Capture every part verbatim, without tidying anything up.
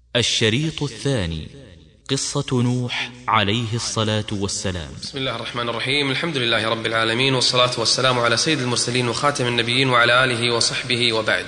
الشريط الثاني: قصة نوح عليه الصلاة والسلام. بسم الله الرحمن الرحيم. الحمد لله رب العالمين، والصلاة والسلام على سيد المرسلين وخاتم النبيين وعلى آله وصحبه وبعد.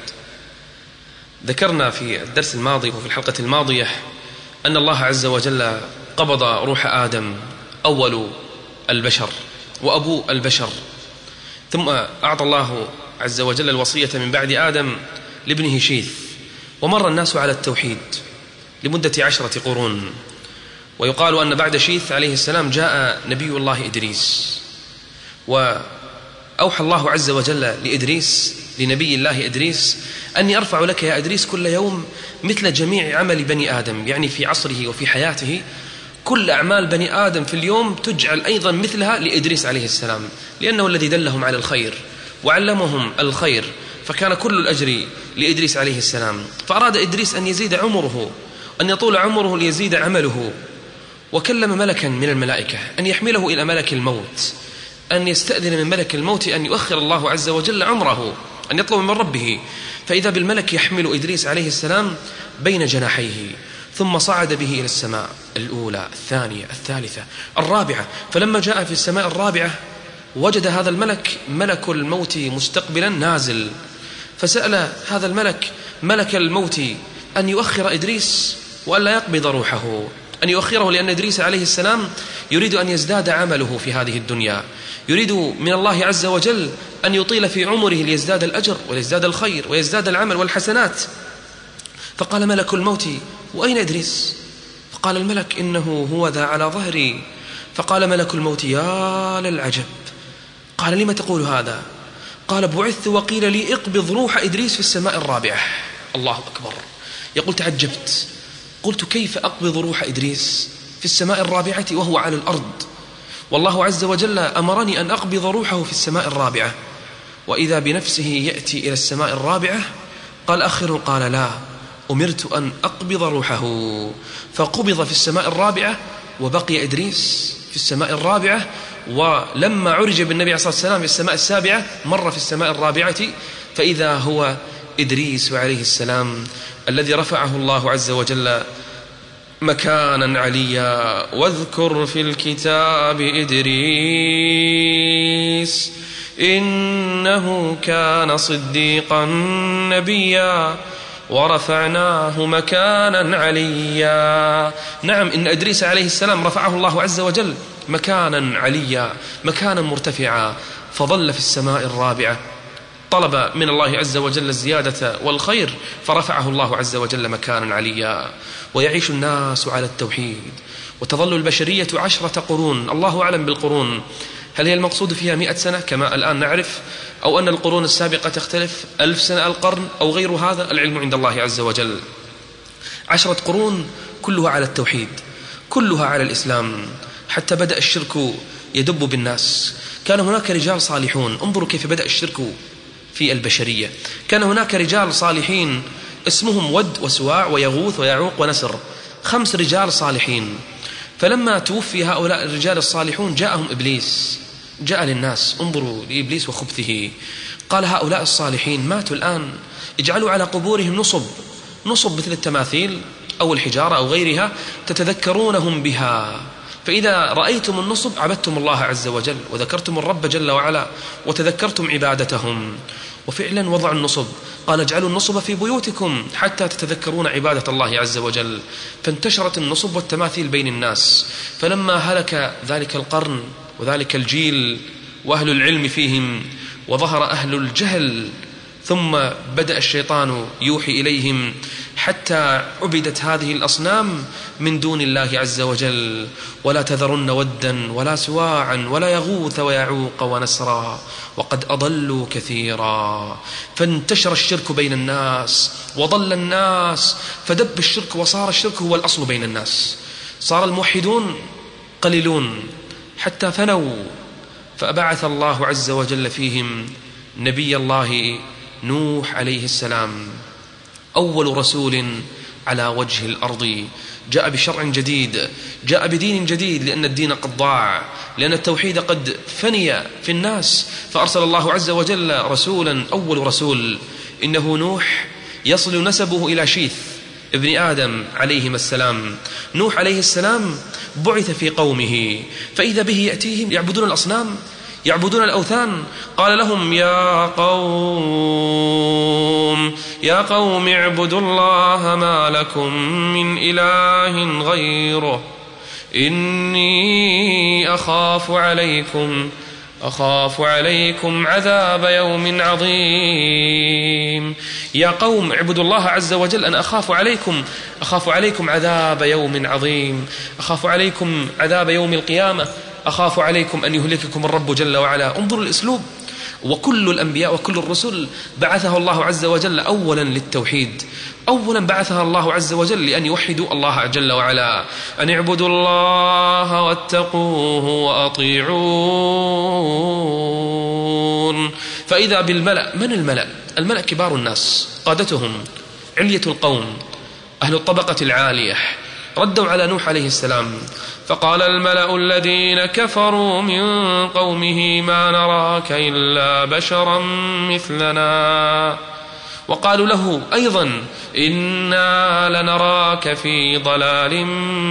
ذكرنا في الدرس الماضي وفي الحلقة الماضية أن الله عز وجل قبض روح آدم أول البشر وأبو البشر، ثم أعطى الله عز وجل الوصية من بعد آدم لابنه شيث، ومر الناس على التوحيد لمدة عشرة قرون. ويقال أن بعد شيث عليه السلام جاء نبي الله إدريس، وأوحى الله عز وجل لإدريس لنبي الله إدريس أني أرفع لك يا إدريس كل يوم مثل جميع عمل بني آدم، يعني في عصره وفي حياته كل أعمال بني آدم في اليوم تجعل أيضا مثلها لإدريس عليه السلام، لأنه الذي دلهم على الخير وعلمهم الخير، فكان كل الأجر لإدريس عليه السلام. فأراد إدريس أن يزيد عمره، أن يطول عمره ليزيد عمله، وكلم ملكا من الملائكة أن يحمله إلى ملك الموت، أن يستأذن من ملك الموت أن يؤخر الله عز وجل عمره، أن يطلب من ربه. فإذا بالملك يحمل إدريس عليه السلام بين جناحيه، ثم صعد به إلى السماء الأولى الثانية الثالثة الرابعة. فلما جاء في السماء الرابعة وجد هذا الملك ملك الموت مستقبلا نازل، فسأل هذا الملك ملك الموت أن يؤخر إدريس وأن لا يقبض روحه، أن يؤخره، لأن إدريس عليه السلام يريد أن يزداد عمله في هذه الدنيا، يريد من الله عز وجل أن يطيل في عمره ليزداد الأجر وليزداد الخير ويزداد العمل والحسنات. فقال ملك الموت: وأين إدريس؟ فقال الملك: إنه هو ذا على ظهري. فقال ملك الموت: يا للعجب. قال: لما تقول هذا؟ قال: بعثت وقيل لي اقبض روح إدريس في السماء الرابعة. الله أكبر. يقول: تعجبت، قلت: كيف أقبض روح إدريس في السماء الرابعة وهو على الأرض؟ والله عز وجل أمرني أن أقبض روحه في السماء الرابعة. وإذا بنفسه يأتي إلى السماء الرابعة. قال آخر: قال: لا، أمرت أن أقبض روحه. فقبض في السماء الرابعة، وبقي إدريس في السماء الرابعة. ولما عرج بالنبي عليه الصلاة والسلام في السماء السابعة مر في السماء الرابعة، فإذا هو إدريس عليه السلام الذي رفعه الله عز وجل مكانا عليا. واذكر في الكتاب إدريس إنه كان صديقا نبيا ورفعناه مكانا عليا. نعم، إن إدريس عليه السلام رفعه الله عز وجل مكانا عليا، مكانا مرتفعا، فظل في السماء الرابعة، طلب من الله عز وجل الزيادة والخير، فرفعه الله عز وجل مكانا عليا. ويعيش الناس على التوحيد، وتظل البشرية عشرة قرون، الله أعلم بالقرون، هل هي المقصود فيها مئة سنة كما الآن نعرف، أو أن القرون السابقة تختلف، ألف سنة القرن أو غير هذا، العلم عند الله عز وجل. عشرة قرون كلها على التوحيد، كلها على الإسلام، حتى بدأ الشرك يدب بالناس. كان هناك رجال صالحون، انظروا كيف بدأ الشرك في البشرية. كان هناك رجال صالحين اسمهم ود وسواع ويغوث ويعوق ونسر، خمس رجال صالحين. فلما توفي هؤلاء الرجال الصالحون جاءهم إبليس، جاء للناس، انظروا لإبليس وخبثه. قال: هؤلاء الصالحين ماتوا الآن، اجعلوا على قبورهم نصب، نصب مثل التماثيل أو الحجارة أو غيرها، تتذكرونهم بها، فإذا رأيتم النصب عبدتم الله عز وجل وذكرتم الرب جل وعلا وتذكرتم عبادتهم. وفعلا وضع النصب، قال: اجعلوا النصب في بيوتكم حتى تتذكرون عبادة الله عز وجل. فانتشرت النصب والتماثيل بين الناس. فلما هلك ذلك القرن وذلك الجيل وأهل العلم فيهم، وظهر أهل الجهل، ثم بدأ الشيطان يوحي إليهم، حتى عبدت هذه الأصنام من دون الله عز وجل. ولا تذرن ودا ولا سواعا ولا يغوث ويعوق ونسرا وقد أضلوا كثيرا. فانتشر الشرك بين الناس وضل الناس، فدب الشرك وصار الشرك هو الأصل بين الناس. صار الموحدون قليلون حتى فنوا. فأبعث الله عز وجل فيهم نبي الله نوح عليه السلام، أول رسول على وجه الأرض، جاء بشرع جديد، جاء بدين جديد، لأن الدين قد ضاع، لأن التوحيد قد فني في الناس. فأرسل الله عز وجل رسولا، أول رسول إنه نوح، يصل نسبه إلى شيث، ابن آدم عليهما السلام. نوح عليه السلام بعث في قومه، فإذا به يأتيهم يعبدون الأصنام، يعبدون الأوثان. قال لهم يا قوم يا قوم اعبدوا الله ما لكم من إله غيره إني أخاف عليكم أخاف عليكم عذاب يوم عظيم. يا قوم اعبدوا الله عز وجل، أنا أخاف عليكم أخاف عليكم عذاب يوم عظيم، أخاف عليكم عذاب يوم القيامة، أخاف عليكم أن يهلككم الرب جل وعلا. انظروا الأسلوب. وكل الأنبياء وكل الرسل بعثه الله عز وجل أولا للتوحيد، أولا بعثها الله عز وجل لأن يوحدوا الله جل وعلا، أن اعبدوا الله واتقوه وأطيعون. فإذا بالملأ، من الملأ؟ الملأ كبار الناس، قادتهم، علية القوم، أهل الطبقة العالية، ردوا على نوح عليه السلام. فقال الملأ الذين كفروا من قومه ما نراك إلا بشرا مثلنا، وقالوا له أيضا إنا لنراك في ضلال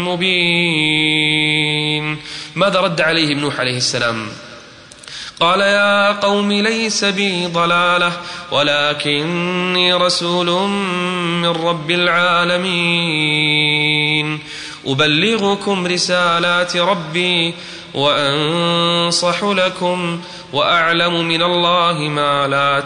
مبين. ماذا رد عليهم نوح عليه السلام؟ قال يا قوم ليس بي ضلالة ولكني رسول من رب العالمين أبلغكم رسالات ربي وأنصح لكم وأعلم من الله ما لا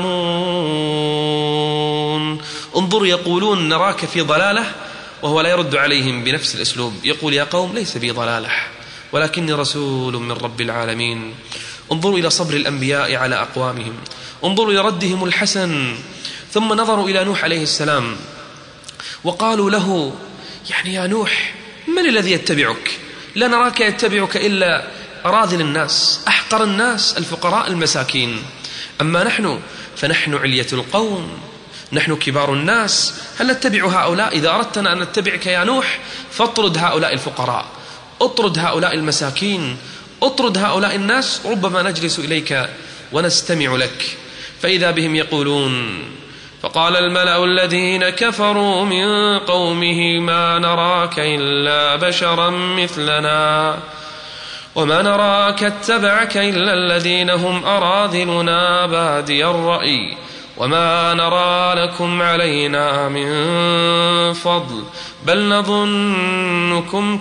تعلمون. انظروا، يقولون نراك في ضلالة وهو لا يرد عليهم بنفس الأسلوب، يقول يا قوم ليس بي ضلالة ولكني رسول من رب العالمين. انظروا إلى صبر الأنبياء على أقوامهم، انظروا إلى ردهم الحسن. ثم نظروا إلى نوح عليه السلام وقالوا له يعني يا نوح من الذي يتبعك؟ لا نراك يتبعك إلا أراذل الناس، أحقر الناس، الفقراء المساكين. أما نحن فنحن علية القوم، نحن كبار الناس، هل نتبع هؤلاء؟ إذا أردتنا أن نتبعك يا نوح فاطرد هؤلاء الفقراء، اطرد هؤلاء المساكين، اطرد هؤلاء الناس، ربما نجلس إليك ونستمع لك. فإذا بهم يقولون فقال الملأ الذين كفروا من قومه ما نراك إلا بشرا مثلنا وما نراك اتبعك إلا الذين هم أراذلنا بادي الرأي وما نرى لكم علينا من فضل بل نظنكم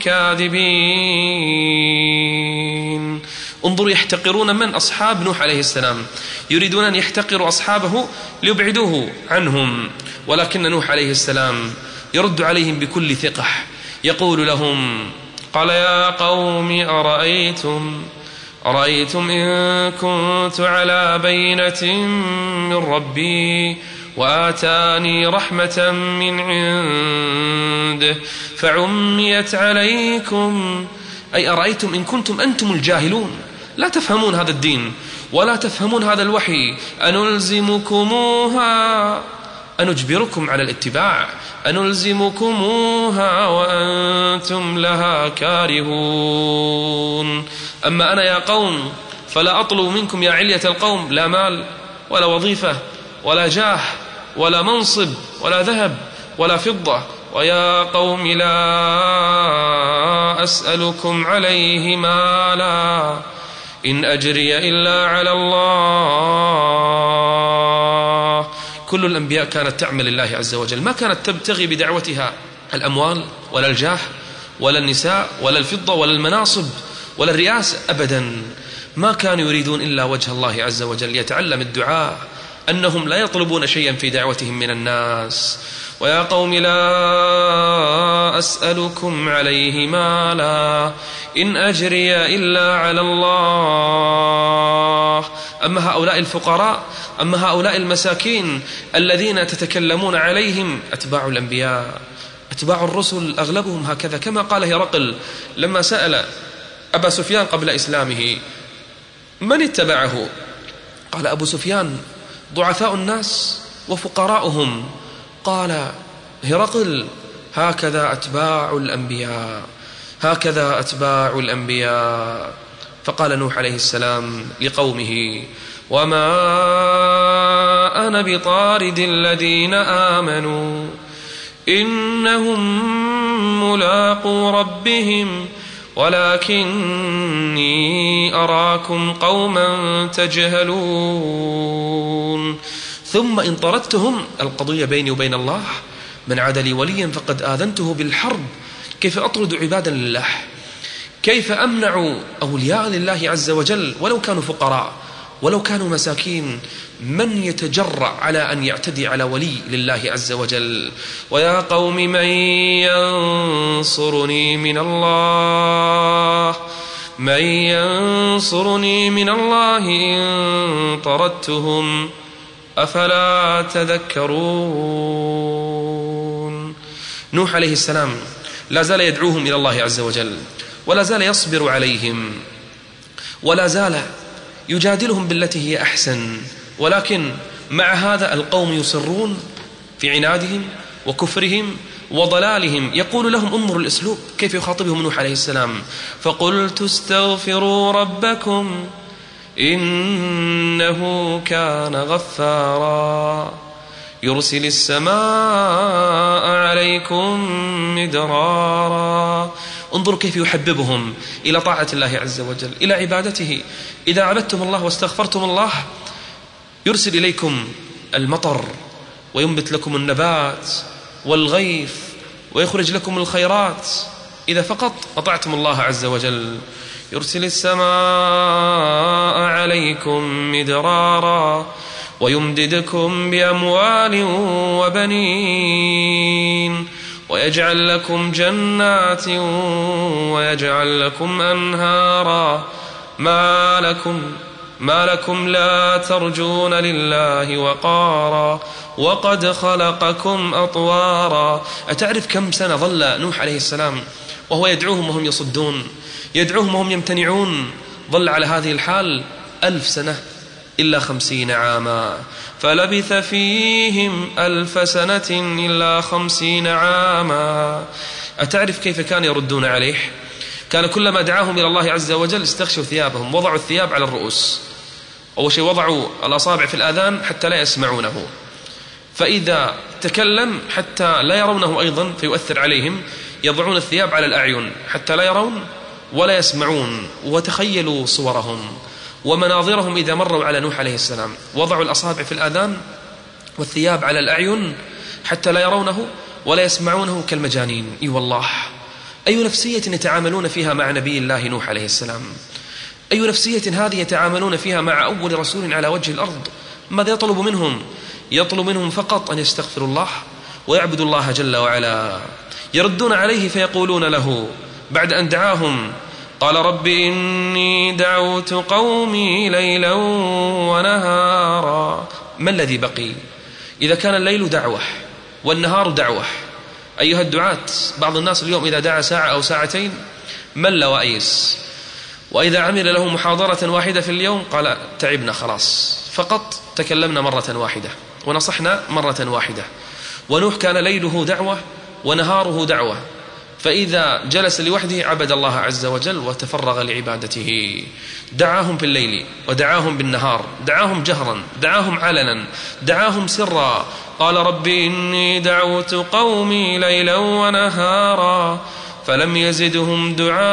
كاذبين. انظروا، يحتقرون من؟ أصحاب نوح عليه السلام، يريدون أن يحتقروا أصحابه ليبعدوه عنهم، ولكن نوح عليه السلام يرد عليهم بكل ثقة، يقول لهم قال يا قوم أرأيتم أرأيتم إن كنت على بينة من ربي وآتاني رحمة من عنده فعميت عليكم، أي أرأيتم إن كنتم أنتم الجاهلون لا تفهمون هذا الدين ولا تفهمون هذا الوحي، أنلزمكموها، أنجبركم على الاتباع، أنلزمكموها وأنتم لها كارهون. أما أنا يا قوم فلا أطلب منكم يا علية القوم لا مال ولا وظيفة ولا جاه ولا منصب ولا ذهب ولا فضة، ويا قوم لا أسألكم عليه مالا إن أجري إلا على الله. كل الأنبياء كانت تعمل الله عز وجل، ما كانت تبتغي بدعوتها الأموال ولا الجاه ولا النساء ولا الفضة ولا المناصب ولا الرئاسة أبدا، ما كانوا يريدون إلا وجه الله عز وجل. يتعلم الدعاء أنهم لا يطلبون شيئا في دعوتهم من الناس. ويا قوم لا أسألكم عليه مالا إن أجري إلا على الله. أما هؤلاء الفقراء، أما هؤلاء المساكين الذين تتكلمون عليهم أتباع الأنبياء، أتباع الرسل أغلبهم هكذا، كما قال هرقل لما سأل أبا سفيان قبل إسلامه من اتبعه؟ قال أبو سفيان ضعفاء الناس وفقراؤهم. قال هرقل هكذا أتباع الأنبياء، هكذا أتباع الأنبياء. فقال نوح عليه السلام لقومه وما أنا بطارد الذين آمنوا إنهم ملاقو ربهم ولكني أراكم قوما تجهلون. ثم إن طردتهم، القضية بيني وبين الله، من عاد لي وليا فقد آذنته بالحرب. كيف أطرد عبادا لله؟ كيف أمنع أولياء لله عز وجل ولو كانوا فقراء ولو كانوا مساكين؟ من يتجرأ على أن يعتدي على ولي لله عز وجل؟ ويا قوم من ينصرني من الله من ينصرني من الله إن طردتهم أفلا تذكرون. نوح عليه السلام لا زال يدعوهم إلى الله عز وجل، ولا زال يصبر عليهم، ولا زال يجادلهم بالتي هي أحسن، ولكن مع هذا القوم يصرون في عنادهم وكفرهم وضلالهم. يقول لهم، انظروا الأسلوب كيف يخاطبهم نوح عليه السلام: فقلت استغفروا ربكم إنه كان غفارا يرسل السماء عليكم مدرارا. انظروا كيف يحببهم إلى طاعة الله عز وجل، إلى عبادته. إذا عبدتم الله واستغفرتم الله يرسل إليكم المطر وينبت لكم النبات والغيث ويخرج لكم الخيرات إذا فقط أطعتم الله عز وجل. يرسل السماء عليكم مدرارا ويمددكم بأموال وبنين ويجعل لكم جنات ويجعل لكم أنهارا. ما لكم ما لكم لا ترجون لله وقارا وقد خلقكم أطوارا. أتعرف كم سنة ظل نوح عليه السلام وهو يدعوهم وهم يصدون، يدعوهم وهم يمتنعون؟ ظل على هذه الحال ألف سنة إلا خمسين عاما. فلبث فيهم ألف سنة إلا خمسين عاما. أتعرف كيف كان يردون عليه؟ كان كلما دعاهم إلى الله عز وجل استغشوا ثيابهم، وضعوا الثياب على الرؤوس، أول شيء وضعوا الأصابع في الآذان حتى لا يسمعونه، فإذا تكلم حتى لا يرونه أيضا فيؤثر عليهم يضعون الثياب على الأعين حتى لا يرون ولا يسمعون. وتخيلوا صورهم ومناظرهم إذا مروا على نوح عليه السلام، وضعوا الأصابع في الآذان والثياب على الأعين حتى لا يرونه ولا يسمعونه كالمجانين. إي والله، أي نفسية يتعاملون فيها مع نبي الله نوح عليه السلام؟ أي نفسية هذه يتعاملون فيها مع أول رسول على وجه الأرض؟ ماذا يطلب منهم؟ يطلب منهم فقط أن يستغفروا الله ويعبدوا الله جل وعلا. يردون عليه فيقولون له بعد أن دعاهم: قال رب إني دعوت قومي ليلا ونهارا. ما الذي بقي؟ إذا كان الليل دعوة والنهار دعوة، أيها الدعاة، بعض الناس اليوم إذا دعا ساعة أو ساعتين مل وأيس، وإذا عمل له محاضرة واحدة في اليوم قال تعبنا خلاص، فقط تكلمنا مرة واحدة ونصحنا مرة واحدة. ونوح كان ليله دعوة ونهاره دعوة، فإذا جلس لوحده عبد الله عز وجل وتفرغ لعبادته. دعاهم في الليل ودعاهم بالنهار، دعاهم جهرا، دعاهم علنا، دعاهم سرا. قال رب إني دعوت قومي ليلا ونهارا فلم يزدهم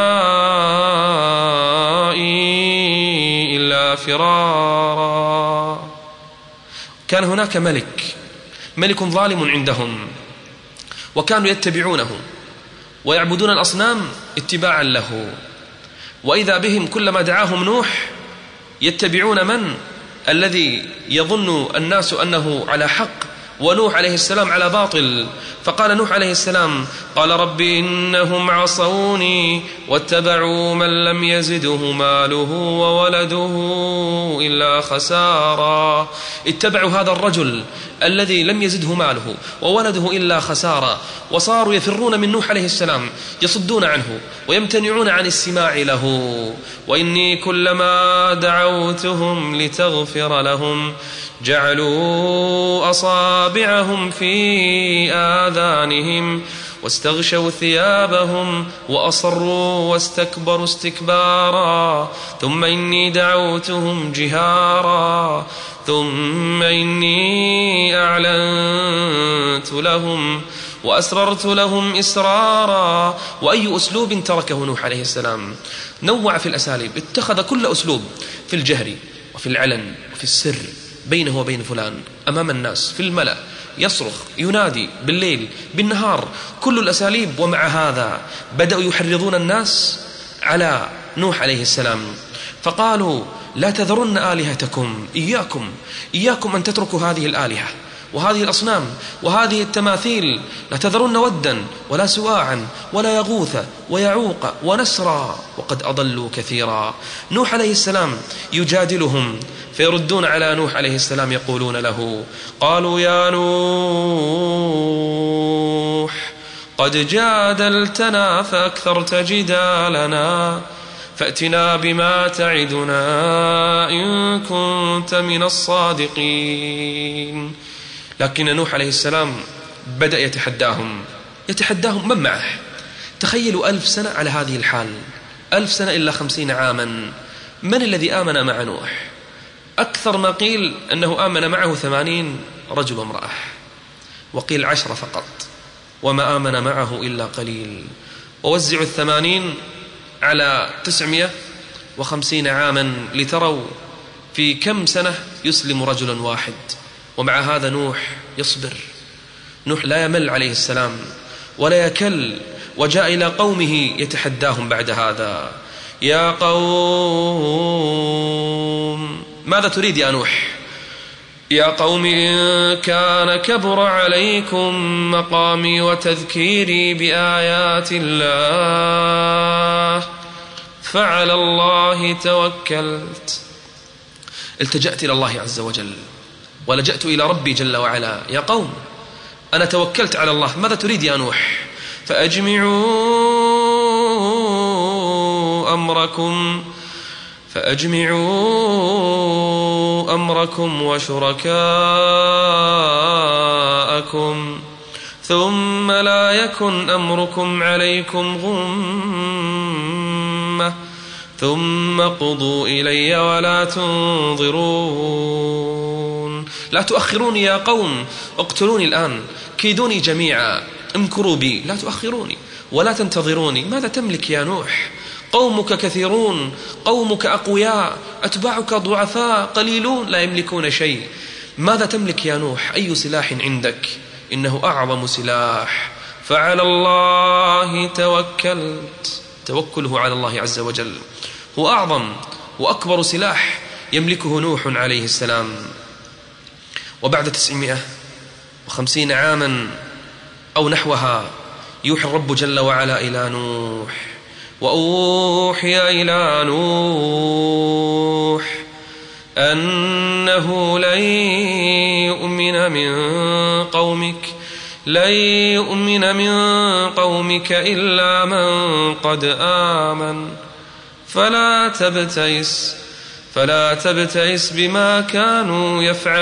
دعائي إلا فرارا. كان هناك ملك ملك ظالم عندهم، وكانوا يتبعونه ويعبدون الأصنام اتباعا له، وإذا بهم كلما دعاهم نوح يتبعون من؟ الذي يظن الناس أنه على حق ونوح عليه السلام على باطل. فقال نوح عليه السلام: قال رب إنهم عصوني واتبعوا من لم يزده ماله وولده إلا خسارا. اتبعوا هذا الرجل الذي لم يزده ماله وولده إلا خسارا، وصاروا يفرون من نوح عليه السلام، يصدون عنه ويمتنعون عن السماع له. وإني كلما دعوتهم لتغفر لهم جعلوا أصابعهم في آذانهم واستغشوا ثيابهم وأصروا واستكبروا استكبارا. ثم إني دعوتهم جهارا ثم إني أعلنت لهم وأسررت لهم إسرارا. وأي أسلوب تركه نوح عليه السلام؟ نوع في الأساليب، اتخذ كل أسلوب في الجهر وفي العلن وفي السر، بينه وبين فلان، أمام الناس، في الملأ، يصرخ، ينادي، بالليل، بالنهار، كل الأساليب. ومع هذا بدأوا يحرضون الناس على نوح عليه السلام، فقالوا لا تذرن آلهتكم، إياكم إياكم أن تتركوا هذه الآلهة وهذه الأصنام وهذه التماثيل، لا تذرن ودا ولا سواعا ولا يغوث ويعوق ونسرا وقد أضلوا كثيرا. نوح عليه السلام يجادلهم، فيردون على نوح عليه السلام يقولون له، قالوا يا نوح قد جادلتنا فأكثرت جدالنا فأتنا بما تعدنا إن كنت من الصادقين. لكن نوح عليه السلام بدأ يتحداهم يتحداهم من معه. تخيلوا ألف سنة على هذه الحال، ألف سنة إلا خمسين عاما. من الذي آمن مع نوح؟ أكثر ما قيل أنه آمن معه ثمانين رجل وامرأة، وقيل عشرة فقط، وما آمن معه إلا قليل. ووزعوا الثمانين على تسعمائة وخمسين عاما لتروا في كم سنة يسلم رجل واحد. ومع هذا نوح يصبر، نوح لا يمل عليه السلام ولا يكل، وجاء إلى قومه يتحداهم بعد هذا، يا قوم ماذا تريد يا نوح؟ يا قوم إن كان كبر عليكم مقامي وتذكيري بآيات الله فعلى الله توكلت. التجأت إلى الله عز وجل ولجأت إلى ربي جل وعلا. يا قوم أنا توكلت على الله، ماذا تريد يا نوح؟ فأجمعوا أمركم فأجمعوا أمركم وشركاءكم ثم لا يكن أمركم عليكم غمة ثم قضوا إلي ولا تنظرون. لا تؤخروني يا قوم، اقتلوني الآن، كيدوني جميعا، امكروا بي، لا تؤخروني ولا تنتظروني. ماذا تملك يا نوح؟ قومك كثيرون، قومك أقوياء، أتباعك ضعفاء قليلون لا يملكون شيء. ماذا تملك يا نوح؟ أي سلاح عندك؟ إنه أعظم سلاح، فعلى الله توكلت. توكله على الله عز وجل هو أعظم وأكبر سلاح يملكه نوح عليه السلام. وبعد تسعمائة وخمسين عاما أو نحوها يوحي الرب جل وعلا إلى نوح، وأوحي إلى نوح أنه لن يؤمن من قومك لن يؤمن من قومك إلا من قد آمن فلا تبتئس فلا تبتئس بما كانوا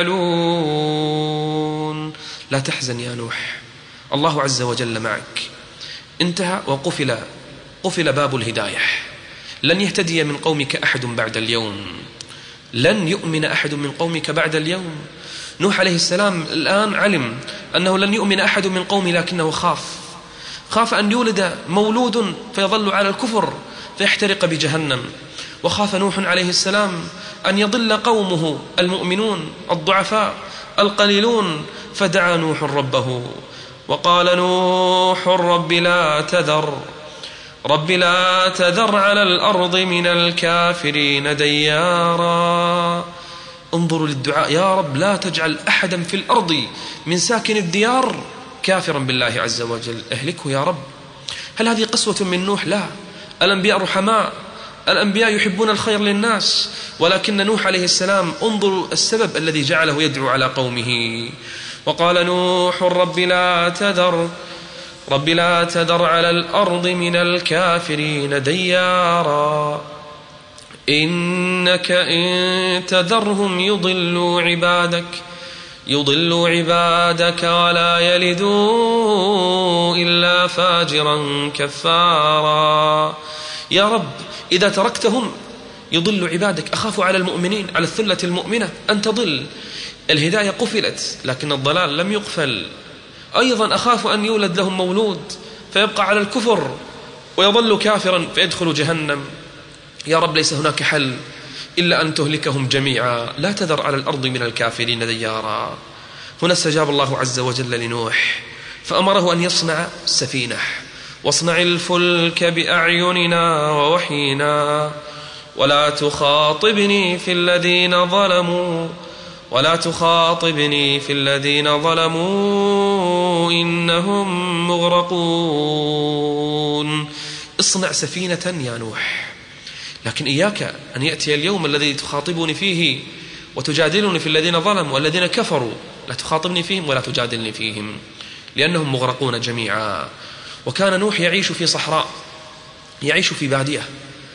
يفعلون. لا تحزن يا نوح، الله عز وجل معك. انتهى وقفل قفل باب الهداية. لن يهتدي من قومك أحد بعد اليوم، لن يؤمن أحد من قومك بعد اليوم. نوح عليه السلام الآن علم أنه لن يؤمن أحد من قومه، لكنه خاف خاف أن يولد مولود فيظل على الكفر فيحترق بجهنم. وخاف نوح عليه السلام أن يضل قومه المؤمنون الضعفاء القليلون، فدعا نوح ربه وقال نوح رب لا تذر رب لا تذر على الأرض من الكافرين ديارا. انظروا للدعاء، يا رب لا تجعل أحدا في الأرض من ساكن الديار كافرا بالله عز وجل، اهلكه يا رب. هل هذه قسوة من نوح؟ لا، الأنبياء رحماء، الأنبياء يحبون الخير للناس، ولكن نوح عليه السلام انظروا السبب الذي جعله يدعو على قومه. وقال نوح رب لا تذر رب لا تذر على الأرض من الكافرين ديارا إنك إن تذرهم يضلوا عبادك يضلوا عبادك ولا يلدوا إلا فاجرا كفارا. يا رب إذا تركتهم يضل عبادك، أخاف على المؤمنين، على الثلة المؤمنة أن تضل. الهداية قفلت لكن الضلال لم يقفل، أيضا أخاف أن يولد لهم مولود فيبقى على الكفر ويظل كافرا فيدخل جهنم. يا رب ليس هناك حل إلا أن تهلكهم جميعا، لا تذر على الأرض من الكافرين ديارا. هنا استجاب الله عز وجل لنوح فأمره أن يصنع سفينة. واصنع الفلك بأعيننا ووحينا ولا تخاطبني في الذين ظلموا ولا تخاطبني في الذين ظلموا إنهم مغرقون. اصنع سفينة يا نوح، لكن إياك أن يأتي اليوم الذي تخاطبني فيه وتجادلني في الذين ظلموا والذين كفروا، لا تخاطبني فيهم ولا تجادلني فيهم لأنهم مغرقون جميعا. وكان نوح يعيش في صحراء، يعيش في بادية،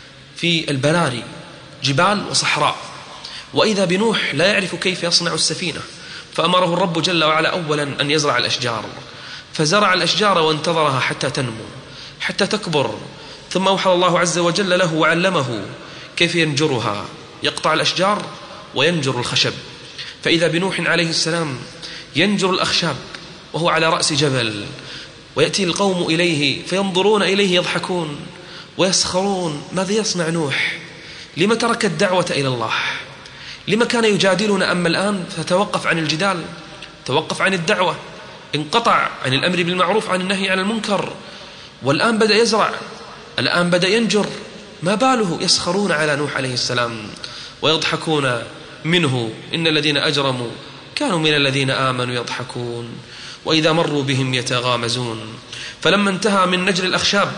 في البراري، جبال وصحراء، وإذا بنوح لا يعرف كيف يصنع السفينة، فأمره الرب جل وعلا أولا أن يزرع الأشجار، فزرع الأشجار وانتظرها حتى تنمو حتى تكبر، ثم أوحى الله عز وجل له وعلمه كيف ينجرها، يقطع الأشجار وينجر الخشب. فإذا بنوح عليه السلام ينجر الأخشاب وهو على رأس جبل، ويأتي القوم إليه فينظرون إليه يضحكون ويسخرون. ماذا يصنع نوح؟ لما ترك الدعوة إلى الله؟ لما كان يجادلنا؟ أما الآن فتوقف عن الجدال، توقف عن الدعوة، انقطع عن الأمر بالمعروف عن النهي عن المنكر، والآن بدأ يزرع، الآن بدأ ينجر. ما باله؟ يسخرون على نوح عليه السلام ويضحكون منه. إن الذين أجرموا كانوا من الذين آمنوا يضحكون وإذا مروا بهم يتغامزون. فلما انتهى من نجر الأخشاب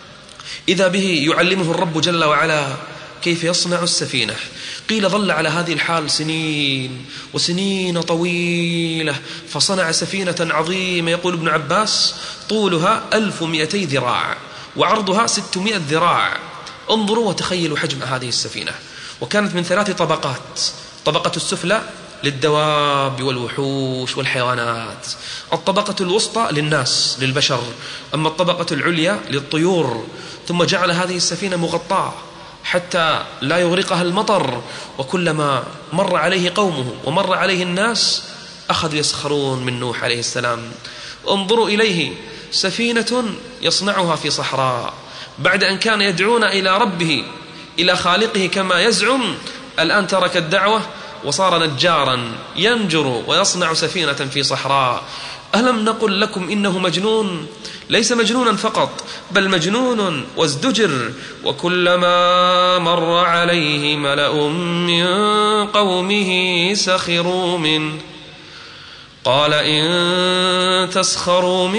إذا به يعلمه الرب جل وعلا كيف يصنع السفينة. قيل ظل على هذه الحال سنين وسنين طويلة، فصنع سفينة عظيمة. يقول ابن عباس طولها ألف ومئتي ذراع وعرضها ستمائة ذراع. انظروا وتخيلوا حجم هذه السفينة. وكانت من ثلاث طبقات: الطبقة السفلى للدواب والوحوش والحيوانات، الطبقة الوسطى للناس للبشر، أما الطبقة العليا للطيور. ثم جعل هذه السفينة مغطاة حتى لا يغرقها المطر، وكلما مر عليه قومه ومر عليه الناس أخذوا يسخرون من نوح عليه السلام. انظروا إليه، سفينة يصنعها في صحراء بعد أن كان يدعونا إلى ربه إلى خالقه كما يزعم، الآن ترك الدعوة وصار نجارا ينجر ويصنع سفينة في صحراء. ألم نقل لكم إنه مجنون؟ ليس مجنونا فقط بل مجنون وازدجر. وكلما مر عليه ملأ من قومه سخروا منه قال إن تسخروا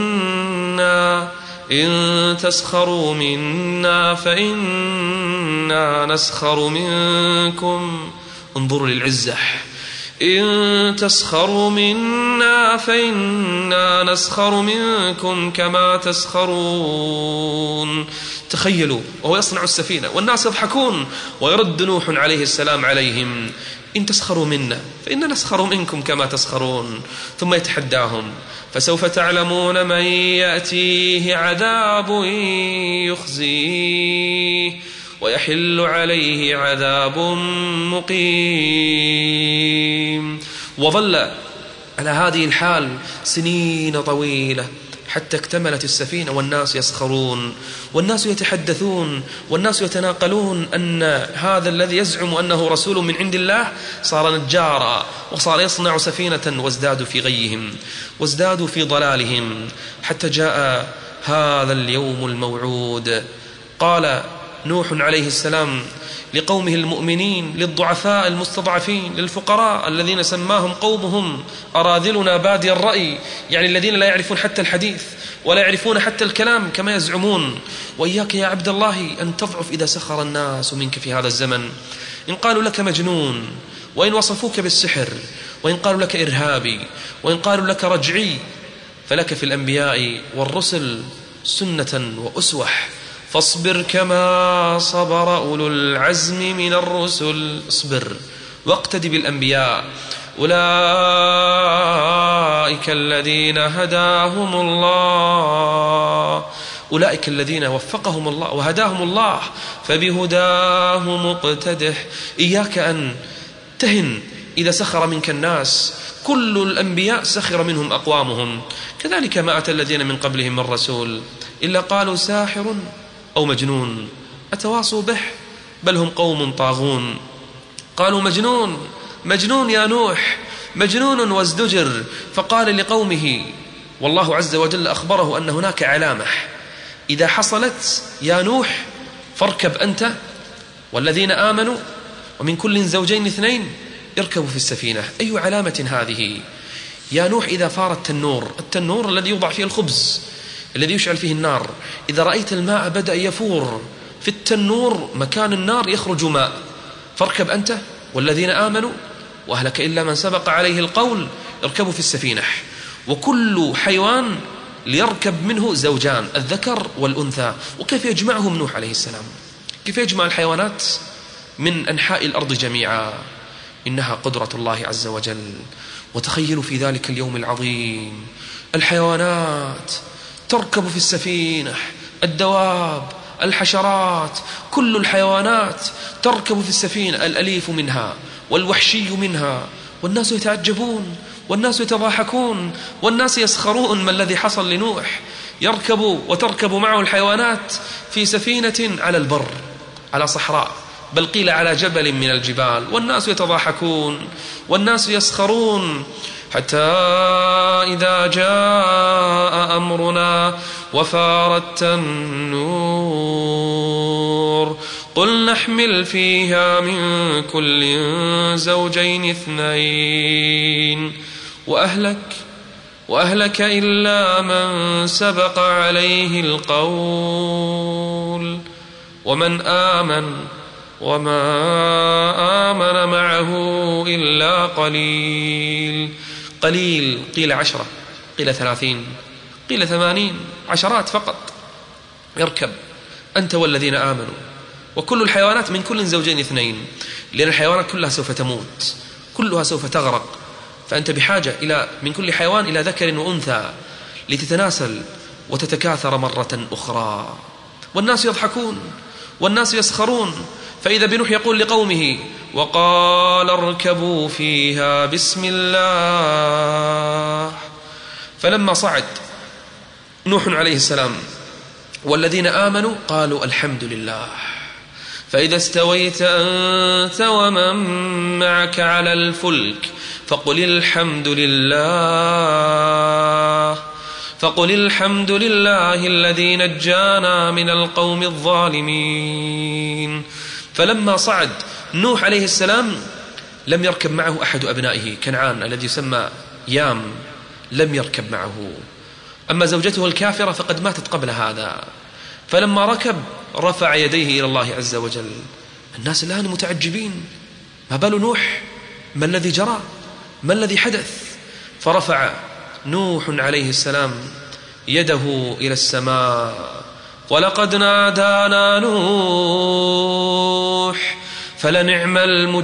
منا إن تسخروا منا فإنا نسخر منكم. انظروا للعزة، إن تسخروا منا فإنا نسخر منكم كما تسخرون. تخيلوا وهو يصنع السفينة والناس يضحكون، ويرد نوح عليه السلام عليهم: إن تسخروا منا فإنا نسخر منكم كما تسخرون. ثم يتحداهم: فسوف تعلمون من يأتيه عذاب يخزيه ويحل عليه عذاب مقيم. وظل على هذه الحال سنين طويلة حتى اكتملت السفينة، والناس يسخرون والناس يتحدثون والناس يتناقلون أن هذا الذي يزعم أنه رسول من عند الله صار نجارا وصار يصنع سفينة، وازدادوا في غيهم وازدادوا في ضلالهم حتى جاء هذا اليوم الموعود. قال نوح عليه السلام لقومه المؤمنين، للضعفاء المستضعفين، للفقراء الذين سماهم قومهم أراذلنا بادي الرأي، يعني الذين لا يعرفون حتى الحديث ولا يعرفون حتى الكلام كما يزعمون: وإياك يا عبد الله أن تضعف إذا سخر الناس منك في هذا الزمن. إن قالوا لك مجنون، وإن وصفوك بالسحر، وإن قالوا لك إرهابي، وإن قالوا لك رجعي، فلك في الأنبياء والرسل سنة وأسوة، فاصبر كما صبر أولو العزم من الرسل. اصبر واقتدي بالأنبياء، أولئك الذين هداهم الله أولئك الذين وفقهم الله وهداهم الله فبهداه مقتدح. إياك أن تهن إذا سخر منك الناس، كل الأنبياء سخر منهم أقوامهم، كذلك ما أتى الذين من قبلهم من رسول إلا قالوا ساحر أو مجنون أتواصوا به بل هم قوم طاغون. قالوا مجنون مجنون يا نوح، مجنون وازدجر. فقال لقومه، والله عز وجل أخبره أن هناك علامة إذا حصلت يا نوح فاركب أنت والذين آمنوا ومن كل زوجين اثنين اركبوا في السفينة. أي علامة هذه؟ يا نوح إذا فار التنور، التنور الذي يوضع فيه الخبز الذي يشعل فيه النار، إذا رأيت الماء بدأ يفور في التنور مكان النار يخرج ماء، فاركب أنت والذين آمنوا وأهلك إلا من سبق عليه القول اركبوا في السفينة. وكل حيوان ليركب منه زوجان، الذكر والأنثى. وكيف يجمعهم نوح عليه السلام؟ كيف يجمع الحيوانات من أنحاء الأرض جميعا؟ إنها قدرة الله عز وجل. وتخيلوا في ذلك اليوم العظيم الحيوانات تركب في السفينة، الدواب، الحشرات، كل الحيوانات تركب في السفينة، الأليف منها والوحشي منها، والناس يتعجبون والناس يتضاحكون والناس يسخرون. ما الذي حصل لنوح؟ يركب وتركب معه الحيوانات في سفينة على البر، على صحراء، بل قيل على جبل من الجبال، والناس يتضاحكون والناس يسخرون. حتى إذا جاء أمرنا وفارت النور قل نحمل فيها من كل زوجين اثنين وأهلك وأهلك إلا من سبق عليه القول ومن آمن وما آمن معه إلا قليل. قليل قيل عشرة، قيل ثلاثين، قيل ثمانين، عشرات فقط. يركب أنت والذين آمنوا وكل الحيوانات من كل زوجين اثنين، لأن الحيوانات كلها سوف تموت، كلها سوف تغرق، فأنت بحاجة إلى من كل حيوان إلى ذكر وأنثى لتتناسل وتتكاثر مرة أخرى. والناس يضحكون والناس يسخرون. فإذا بنوح يقول لقومه وقال اركبوا فيها بسم الله. فلما صعد نوح عليه السلام والذين آمنوا قالوا الحمد لله. فإذا استويت أنت ومن معك على الفلك فقل الحمد لله فقل الحمد لله الذي نجانا من القوم الظالمين. فلما صعد نوح عليه السلام لم يركب معه أحد أبنائه، كنعان الذي يسمى يام لم يركب معه، أما زوجته الكافرة فقد ماتت قبل هذا. فلما ركب رفع يديه إلى الله عز وجل. الناس الآن متعجبين، ما بال نوح؟ ما الذي جرى؟ ما الذي حدث؟ فرفع نوح عليه السلام يده إلى السماء ولقد نادانا نوح فلنعم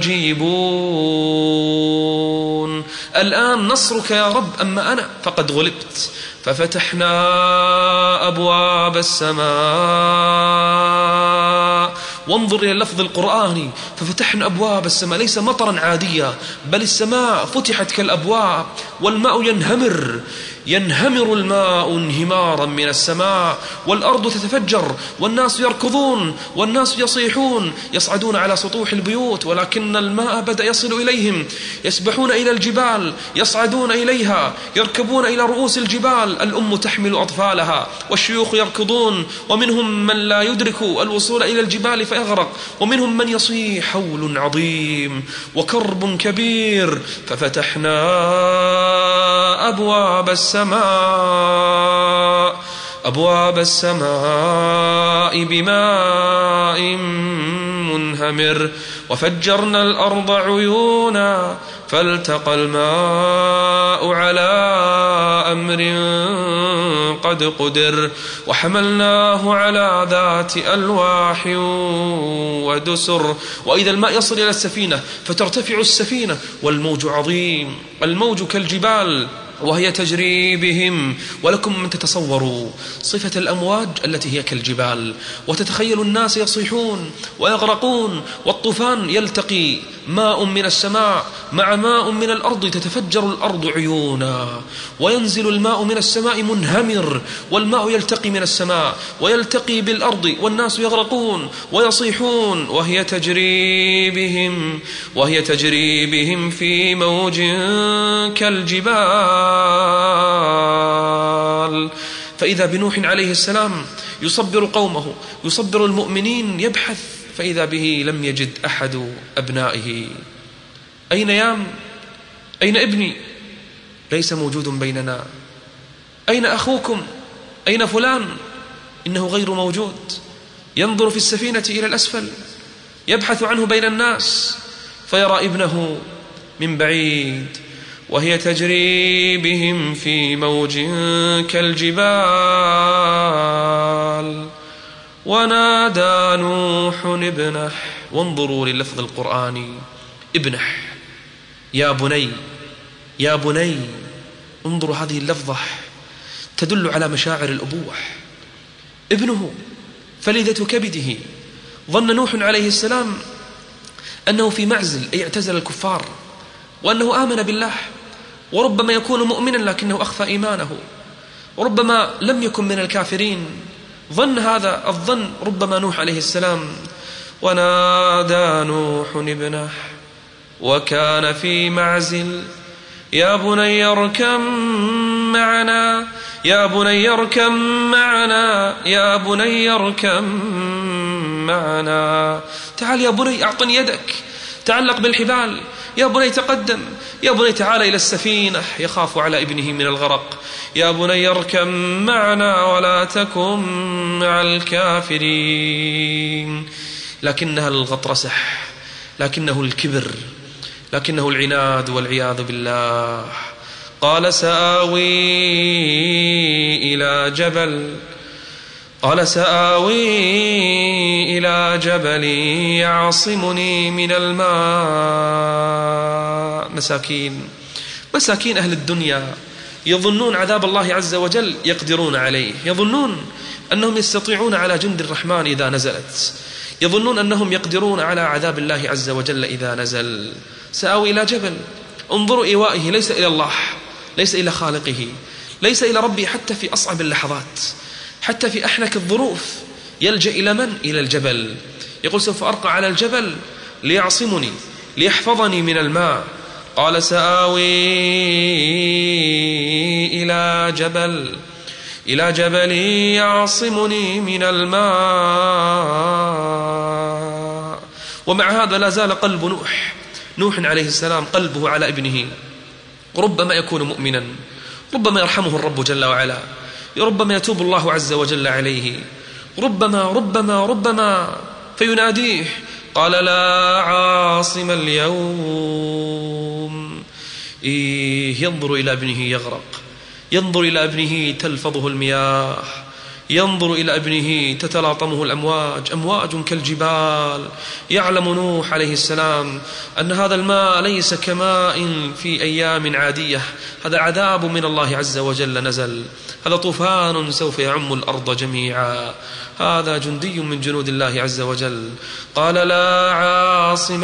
المجيبون. الآن نصرك يا رب، أما أنا فقد غلبت. ففتحنا أبواب السماء. وانظر إلى اللفظ القرآني، ففتحنا أبواب السماء، ليس مطرا عادية بل السماء فتحت كالأبواب، والماء ينهمر ينهمر الماء انهمارا من السماء، والأرض تتفجر، والناس يركضون والناس يصيحون، يصعدون على سطوح البيوت، ولكن الماء بدأ يصل إليهم، يسبحون إلى الجبال، يصعدون إليها، يركبون إلى رؤوس الجبال. الأم تحمل أطفالها والشيوخ يركضون، ومنهم من لا يدرك الوصول إلى الجبال فيغرق، ومنهم من يصيح حول عظيم وكرب كبير. ففتحنا أبواب السماء أبواب السماء بماء منهمر وفجرنا الأرض عيونا فالتقى الماء على أمر قد قدر وحملناه على ذات ألواح ودسر. وإذا الماء يصل إلى السفينة فترتفع السفينة والموج عظيم، الموج كالجبال وهي تجري بهم. ولكم من تتصوروا صفة الأمواج التي هي كالجبال، وتتخيل الناس يصيحون ويغرقون، والطوفان يلتقي ماء من السماء مع ماء من الأرض، تتفجر الأرض عيونا، وينزل الماء من السماء منهمر، والماء يلتقي من السماء ويلتقي بالأرض، والناس يغرقون ويصيحون. وهي تجري بهم وهي تجري بهم في موج كالجبال. فإذا بنوح عليه السلام يصبر قومه، يصبر المؤمنين، يبحث فإذا به لم يجد أحد أبنائه. أين يام؟ أين ابني؟ ليس موجود بيننا. أين أخوكم؟ أين فلان؟ إنه غير موجود. ينظر في السفينة إلى الأسفل، يبحث عنه بين الناس، فيرى ابنه من بعيد. وهي تجري بهم في موج كالجبال ونادى نوح ابنه. وانظروا لللفظ القرآني، ابنه، يا بني، يا بني. انظروا هذه اللفظة تدل على مشاعر الأبوة. ابنه فلذة كبده. ظن نوح عليه السلام أنه في معزل، أي اعتزل الكفار، وأنه آمن بالله، وربما يكون مؤمنا لكنه أخفى إيمانه، وربما لم يكن من الكافرين. ظن هذا الظن ربما نوح عليه السلام. ونادى نوح ابنه وكان في معزل يا بني اركب معنا يا بني اركب معنا يا بني اركب معنا. تعال يا بني، أعطني يدك، تعلق بالحبال، يا بني تقدم، يا بني تعال إلى السفينة. يخاف على ابنه من الغرق. يا بني اركب معنا ولا تكن مع الكافرين. لكنها الغطرسة، لكنه الكبر، لكنه العناد والعياذ بالله. قال سآوي إلى جبل قال سآوي إلى جبل يعصمني من الماء. مساكين مساكين أهل الدنيا يظنون عذاب الله عز وجل يقدرون عليه، يظنون أنهم يستطيعون على جند الرحمن إذا نزلت، يظنون أنهم يقدرون على عذاب الله عز وجل إذا نزل. سآوي إلى جبل. انظروا إيوائه ليس إلى الله، ليس إلى خالقه، ليس إلى ربي، حتى في أصعب اللحظات، حتى في أحنك الظروف يلجأ إلى من؟ إلى الجبل. يقول سوف أرقى على الجبل ليعصمني، ليحفظني من الماء. قال سآوي إلى جبل إلى جبل يعصمني من الماء. ومع هذا لا زال قلب نوح نوح عليه السلام قلبه على ابنه. ربما يكون مؤمنا، ربما يرحمه الرب جل وعلا، ربما يتوب الله عز وجل عليه، ربما ربما ربما فيناديه. قال لا عاصم اليوم. إيه ينظر إلى ابنه يغرق، ينظر إلى ابنه تلفظه المياه، ينظر إلى ابنه تتلاطمه الأمواج، أمواج كالجبال. يعلم نوح عليه السلام أن هذا الماء ليس كماء في أيام عادية، هذا عذاب من الله عز وجل نزل، هذا طوفان سوف يعم الأرض جميعا، هذا جندي من جنود الله عز وجل. قال لا عاصم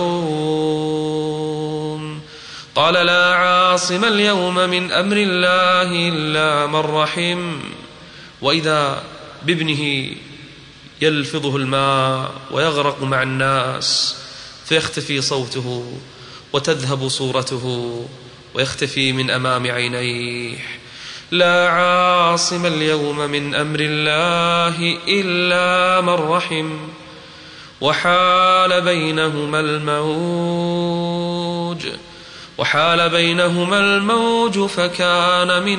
اليوم قال لا عاصم اليوم من أمر الله إلا من رحم. وإذا بابنه يلفظه الماء ويغرق مع الناس، فيختفي صوته وتذهب صورته ويختفي من أمام عينيه. لا عاصم اليوم من أمر الله إلا من رحم. وحال بينهما الموج وحال بينهما الموج فكان من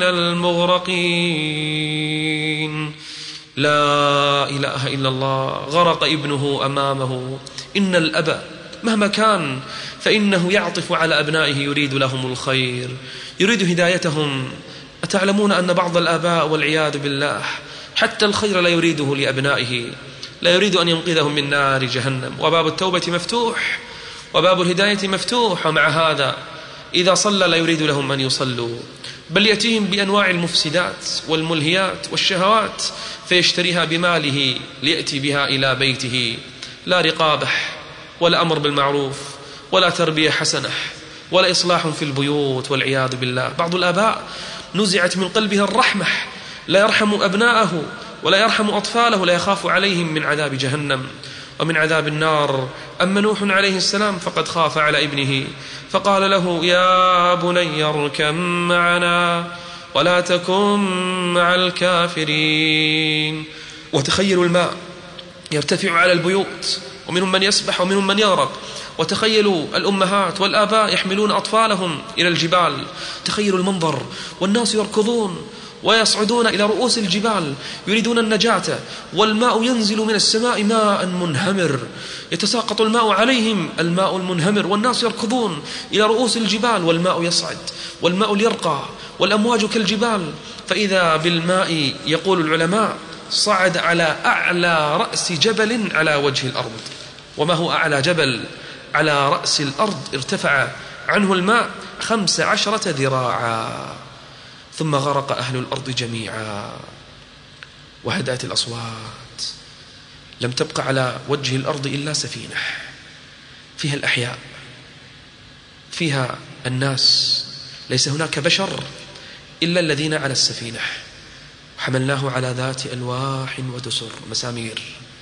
المغرقين. لا إله إلا الله. غرق ابنه أمامه. إن الأب مهما كان فإنه يعطف على أبنائه، يريد لهم الخير، يريد هدايتهم. أتعلمون أن بعض الآباء والعياذ بالله حتى الخير لا يريده لأبنائه، لا يريد أن ينقذهم من نار جهنم. وباب التوبة مفتوح وباب الهداية مفتوح، ومع هذا إذا صلى لا يريد لهم أن يصلوا، بل يأتيهم بأنواع المفسدات والملهيات والشهوات فيشتريها بماله ليأتي بها إلى بيته. لا رقابة ولا أمر بالمعروف ولا تربية حسنة ولا إصلاح في البيوت والعياذ بالله. بعض الآباء نزعت من قلبها الرحمة، لا يرحم أبناءه ولا يرحم أطفاله، لا يخاف عليهم من عذاب جهنم ومن عذاب النار. أما نوح عليه السلام فقد خاف على ابنه فقال له: يا بني اركب معنا ولا تكن مع الكافرين. وتخيلوا الماء يرتفع على البيوت ومنهم من يسبح ومنهم من يغرق. وتخيلوا الأمهات والآباء يحملون أطفالهم إلى الجبال. تخيلوا المنظر والناس يركضون ويصعدون إلى رؤوس الجبال يريدون النجاة، والماء ينزل من السماء ماء منهمر، يتساقط الماء عليهم الماء المنهمر، والناس يركضون إلى رؤوس الجبال والماء يصعد والماء يرقى والأمواج كالجبال. فإذا بالماء يقول العلماء صعد على أعلى رأس جبل على وجه الأرض. وما هو أعلى جبل على رأس الأرض؟ ارتفع عنه الماء خمس عشرة ذراعا، ثم غرق أهل الأرض جميعا وهدأت الأصوات. لم تبق على وجه الأرض إلا سفينة فيها الأحياء، فيها الناس، ليس هناك بشر إلا الذين على السفينة. حملناه على ذات ألواح ودسر، مسامير.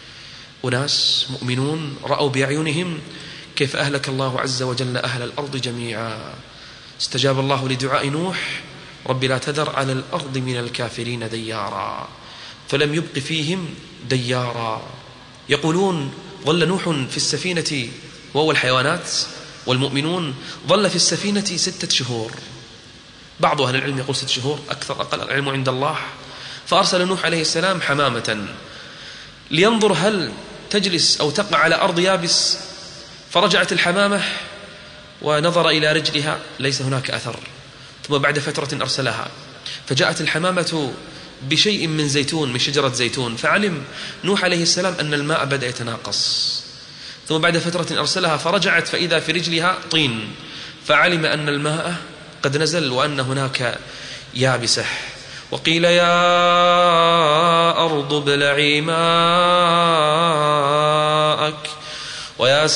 أناس مؤمنون رأوا بأعينهم كيف أهلك الله عز وجل أهل الأرض جميعا. استجاب الله لدعاء نوح: رب لا تذر على الأرض من الكافرين ديارا، فلم يبق فيهم ديارا. يقولون ظل نوح في السفينة وهو الحيوانات والمؤمنون ظل في السفينة ستة شهور. بعض أهل العلم يقول ست شهور، أكثر أقل العلم عند الله. فأرسل نوح عليه السلام حمامة لينظر هل تجلس أو تقع على أرض يابس. فرجعت الحمامة ونظر إلى رجلها ليس هناك أثر. ثم بعد فترة أرسلها فجاءت الحمامة بشيء من زيتون، من شجرة زيتون، فعلم نوح عليه السلام أن الماء بدأ يتناقص. ثم بعد فترة أرسلها فرجعت فإذا في رجلها طين، فعلم أن الماء قد نزل وأن هناك يابسة. وقيل يا أرض ابلعي ماءك ويا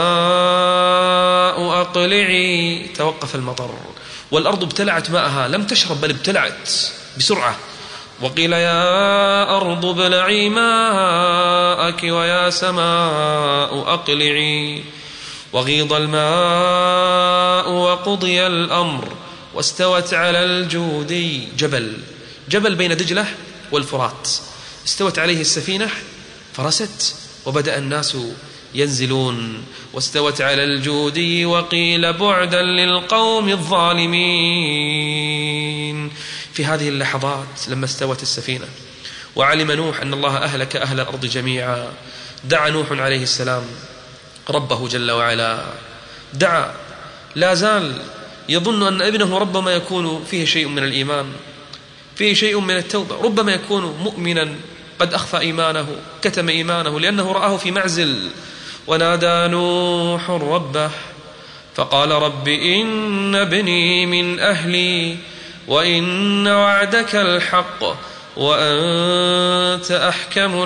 سماء أقلعي. توقف المطر والأرض ابتلعت ماءها، لم تشرب بل ابتلعت بسرعة. وقيل يا أرض ابلعي ماءك ويا سماء أقلعي. وغيض الماء وقضي الأمر واستوت على الجودي. جبل جبل بين دجلة والفرات، استوت عليه السفينة فرست وبدأ الناس ينزلون. واستوت على الجودي وقيل بعدا للقوم الظالمين. في هذه اللحظات لما استوت السفينة وعلم نوح أن الله أهلك أهل الأرض جميعا، دعا نوح عليه السلام ربه جل وعلا. دعا، لا زال يظن أن ابنه ربما يكون فيه شيء من الإيمان، فيه شيء من التوبة، ربما يكون مؤمنا قد أخفى إيمانه، كتم إيمانه لأنه رآه في معزل. ونادى نوح ربه فقال رب إن ابني من أهلي وإن وعدك الحق وأنت أحكم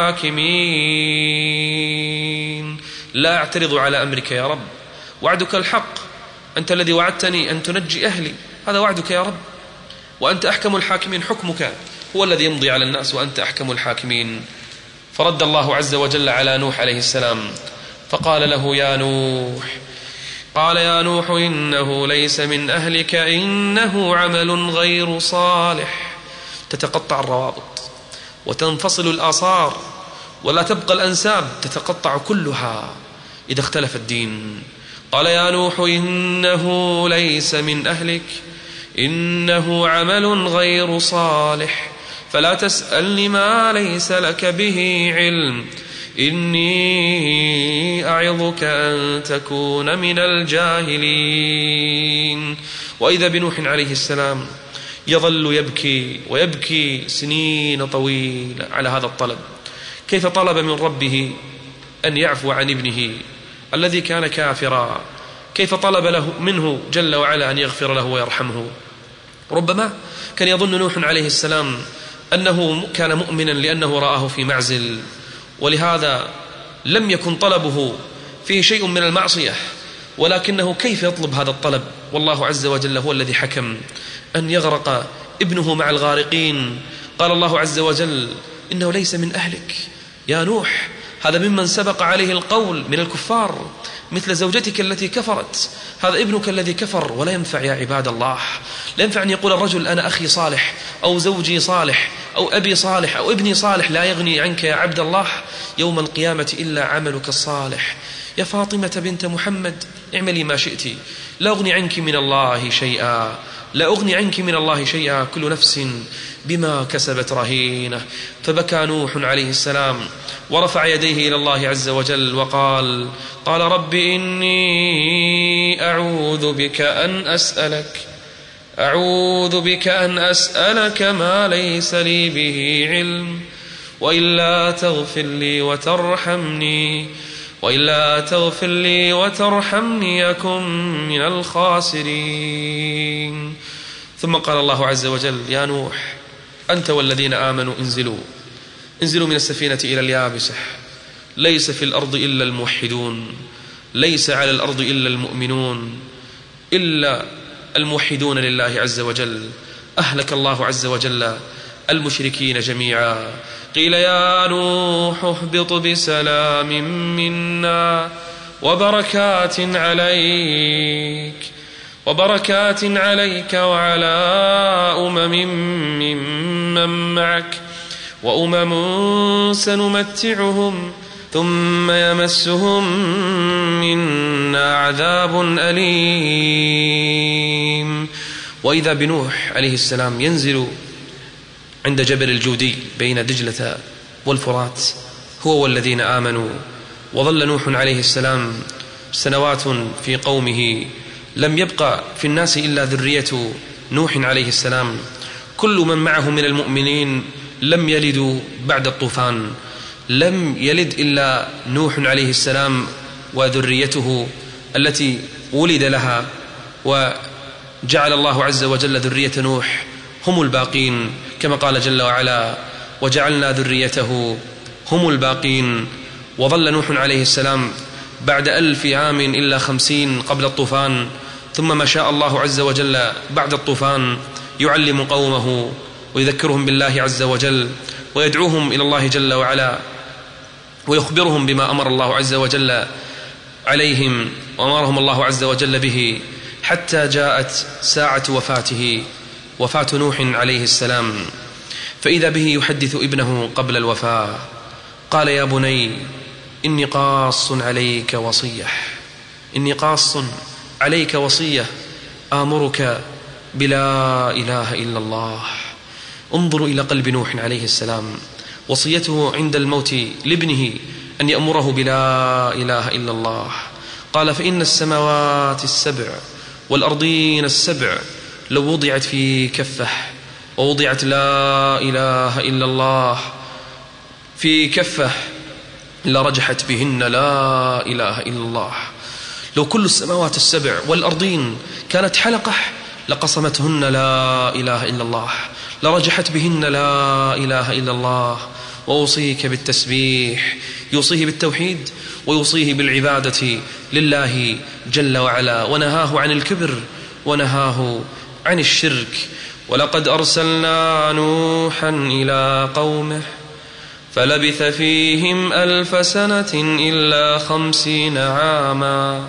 الحاكمين. لا أعترض على أمرك يا رب، وعدك الحق، أنت الذي وعدتني أن تنجي أهلي، هذا وعدك يا رب. وأنت أحكم الحاكمين، حكمك هو الذي يمضي على الناس وأنت أحكم الحاكمين. فرد الله عز وجل على نوح عليه السلام فقال له يا نوح قال يا نوح إنه ليس من أهلك إنه عمل غير صالح. تتقطع الروابط وتنفصل الآثار ولا تبقى الأنساب، تتقطع كلها إذا اختلف الدين. قال يا نوح إنه ليس من أهلك إنه عمل غير صالح فلا تسألني ما ليس لك به علم إني أعظك أن تكون من الجاهلين. وإذا بنوح عليه السلام يظل يبكي ويبكي سنين طويلة على هذا الطلب. كيف طلب من ربه أن يعفو عن ابنه الذي كان كافرا، كيف طلب له منه جل وعلا أن يغفر له ويرحمه. ربما كان يظن نوح عليه السلام أنه كان مؤمنا لأنه رآه في معزل، ولهذا لم يكن طلبه فيه شيء من المعصية، ولكنه كيف يطلب هذا الطلب؟ والله عز وجل هو الذي حكم أن يغرق ابنه مع الغارقين. قال الله عز وجل: إنه ليس من أهلك يا نوح، هذا ممن سبق عليه القول من الكفار، مثل زوجتك التي كفرت، هذا ابنك الذي كفر. ولا ينفع يا عباد الله، لا ينفع أن يقول الرجل أنا أخي صالح أو زوجي صالح أو أبي صالح أو ابني صالح. لا يغني عنك يا عبد الله يوم القيامة إلا عملك الصالح. يا فاطمة بنت محمد اعملي ما شئت، لا أغني عنك من الله شيئا، لا أغني عنك من الله شيئا، كل نفس بما كسبت رهينة. فبكى نوح عليه السلام ورفع يديه إلى الله عز وجل وقال: قال رب إني أعوذ بك أن أسألك أعوذ بك أن أسألك ما ليس لي به علم، وإلا تغفر لي وترحمني وإلا تغفر لي وترحمني أكن من الخاسرين. ثم قال الله عز وجل: يا نوح أنت والذين آمنوا انزلوا انزلوا من السفينة إلى اليابسة، ليس في الأرض إلا الموحدون، ليس على الأرض إلا المؤمنون، إلا الموحدون لله عز وجل. أهلك الله عز وجل المشركين جميعا. قيل يا نوح اهبط بسلام منا وبركات عليك وبركات عليك وعلى أمم ممن معك وأمم سنمتعهم ثم يمسهم منا عذاب أليم. وإذا بنوح عليه السلام ينزل عند جبل الجودي بين دجلة والفرات هو والذين آمنوا. وظل نوح عليه السلام سنوات في قومه، لم يبقى في الناس إلا ذرية نوح عليه السلام. كل من معه من المؤمنين لم يلدوا بعد الطوفان، لم يلد إلا نوح عليه السلام وذريته التي ولد لها، وجعل الله عز وجل ذرية نوح هم الباقين، كما قال جل وعلا: وجعلنا ذريته هم الباقين. وظل نوح عليه السلام بعد ألف عام إلا خمسين قبل الطوفان، ثم ما شاء الله عز وجل بعد الطوفان يعلم قومه ويذكرهم بالله عز وجل ويدعوهم إلى الله جل وعلا ويخبرهم بما أمر الله عز وجل عليهم وأمرهم الله عز وجل به، حتى جاءت ساعة وفاته، وفاة نوح عليه السلام. فإذا به يحدث ابنه قبل الوفاة، قال: يا بني إني قاص عليك وصية إني قاص عليك وصية آمرك بلا إله إلا الله. انظروا إلى قلب نوح عليه السلام، وصيته عند الموت لابنه أن يأمره بلا إله إلا الله. قال: فإن السماوات السبع والأرضين السبع لو وضعت في كفة ووضعت لا إله إلا الله في كفة لرجحت بهن لا إله إلا الله. لو كل السماوات السبع والأرضين كانت حلقة لقصمتهن لا إله إلا الله، لرجحت بهن لا إله إلا الله. وأوصيك بالتسبيح، يوصيه بالتوحيد ويوصيه بالعبادة لله جل وعلا، ونهاه عن الكبر ونهاه عن الشرك. ولقد أرسلنا نوحا إلى قومه فلبث فيهم ألف سنة إلا خمسين عاما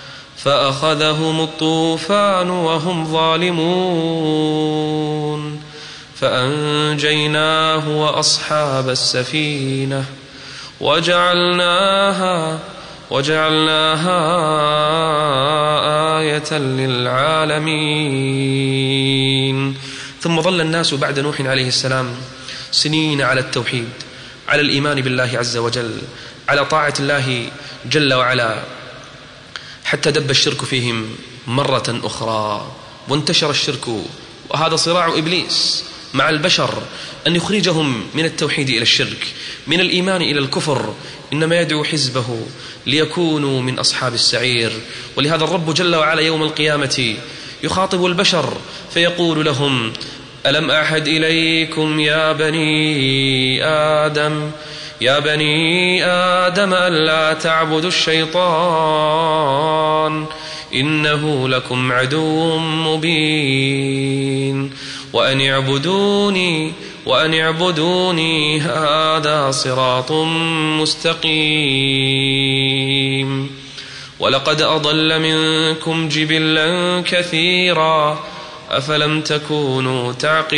فأخذهم الطوفان وهم ظالمون فأنجيناه وأصحاب السفينة وجعلناها وجعلناها آية للعالمين. ثم ظل الناس بعد نوح عليه السلام سنين على التوحيد، على الإيمان بالله عز وجل، على طاعة الله جل وعلا، حتى دب الشرك فيهم مرة أخرى وانتشر الشرك. وهذا صراع إبليس مع البشر، أن يخرجهم من التوحيد إلى الشرك، من الإيمان إلى الكفر. إنما يدعو حزبه ليكونوا من أصحاب السعير. ولهذا الرب جل وعلا يوم القيامة يخاطب البشر فيقول لهم: ألم أعهد إليكم يا بني آدم يا بني آدم ألا تعبدوا الشيطان إنه لكم عدو مبين وأن اعبدوني وأن اعبدوني هذا صراط مستقيم ولقد أضل منكم جبلا كثيرا أفلم تكونوا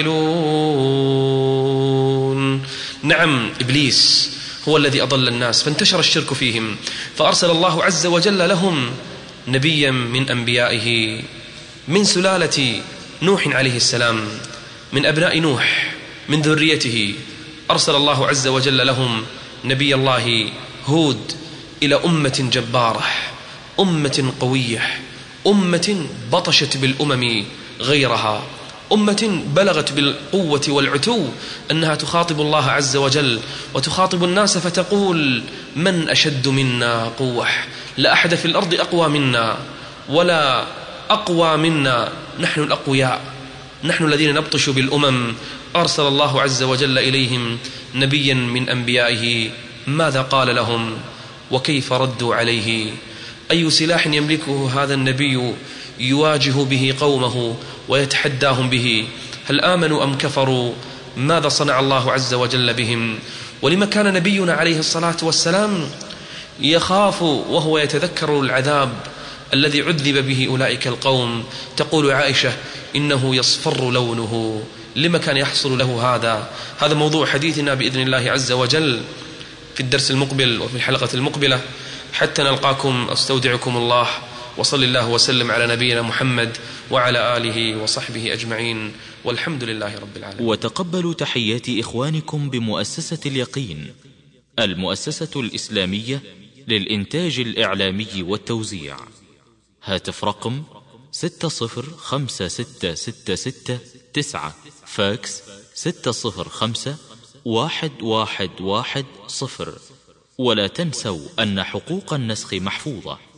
تعقلون. نعم، إبليس هو الذي أضل الناس فانتشر الشرك فيهم، فأرسل الله عز وجل لهم نبيا من أنبيائه من سلالة نوح عليه السلام، من أبناء نوح، من ذريته. أرسل الله عز وجل لهم نبي الله هود إلى أمة جبارة، أمة قوية، أمة بطشت بالأمم غيرها، أمة بلغت بالقوة والعتو أنها تخاطب الله عز وجل وتخاطب الناس فتقول: من أشد منا قوة؟ لا أحد في الأرض أقوى منا ولا أقوى منا، نحن الأقوياء، نحن الذين نبطش بالأمم. أرسل الله عز وجل إليهم نبيا من أنبيائه، ماذا قال لهم وكيف ردوا عليه؟ أي سلاح يملكه هذا النبي يواجه به قومه ويتحداهم به؟ هل آمنوا أم كفروا؟ ماذا صنع الله عز وجل بهم؟ ولما كان نبينا عليه الصلاة والسلام يخاف وهو يتذكر العذاب الذي عذب به أولئك القوم؟ تقول عائشة: إنه يصفر لونه. لما كان يحصل له هذا؟ هذا موضوع حديثنا بإذن الله عز وجل في الدرس المقبل وفي الحلقة المقبلة. حتى نلقاكم أستودعكم الله، وصل الله وسلم على نبينا محمد وعلى آله وصحبه أجمعين، والحمد لله رب العالمين. وتقبلوا تحيات إخوانكم بمؤسسة اليقين، المؤسسة الإسلامية للإنتاج الإعلامي والتوزيع. هاتف رقم ستة صفر خمسة ستة ستة ستة تسعة، فاكس ستة صفر خمسة واحد واحد واحد صفر. ولا تنسوا أن حقوق النسخ محفوظة.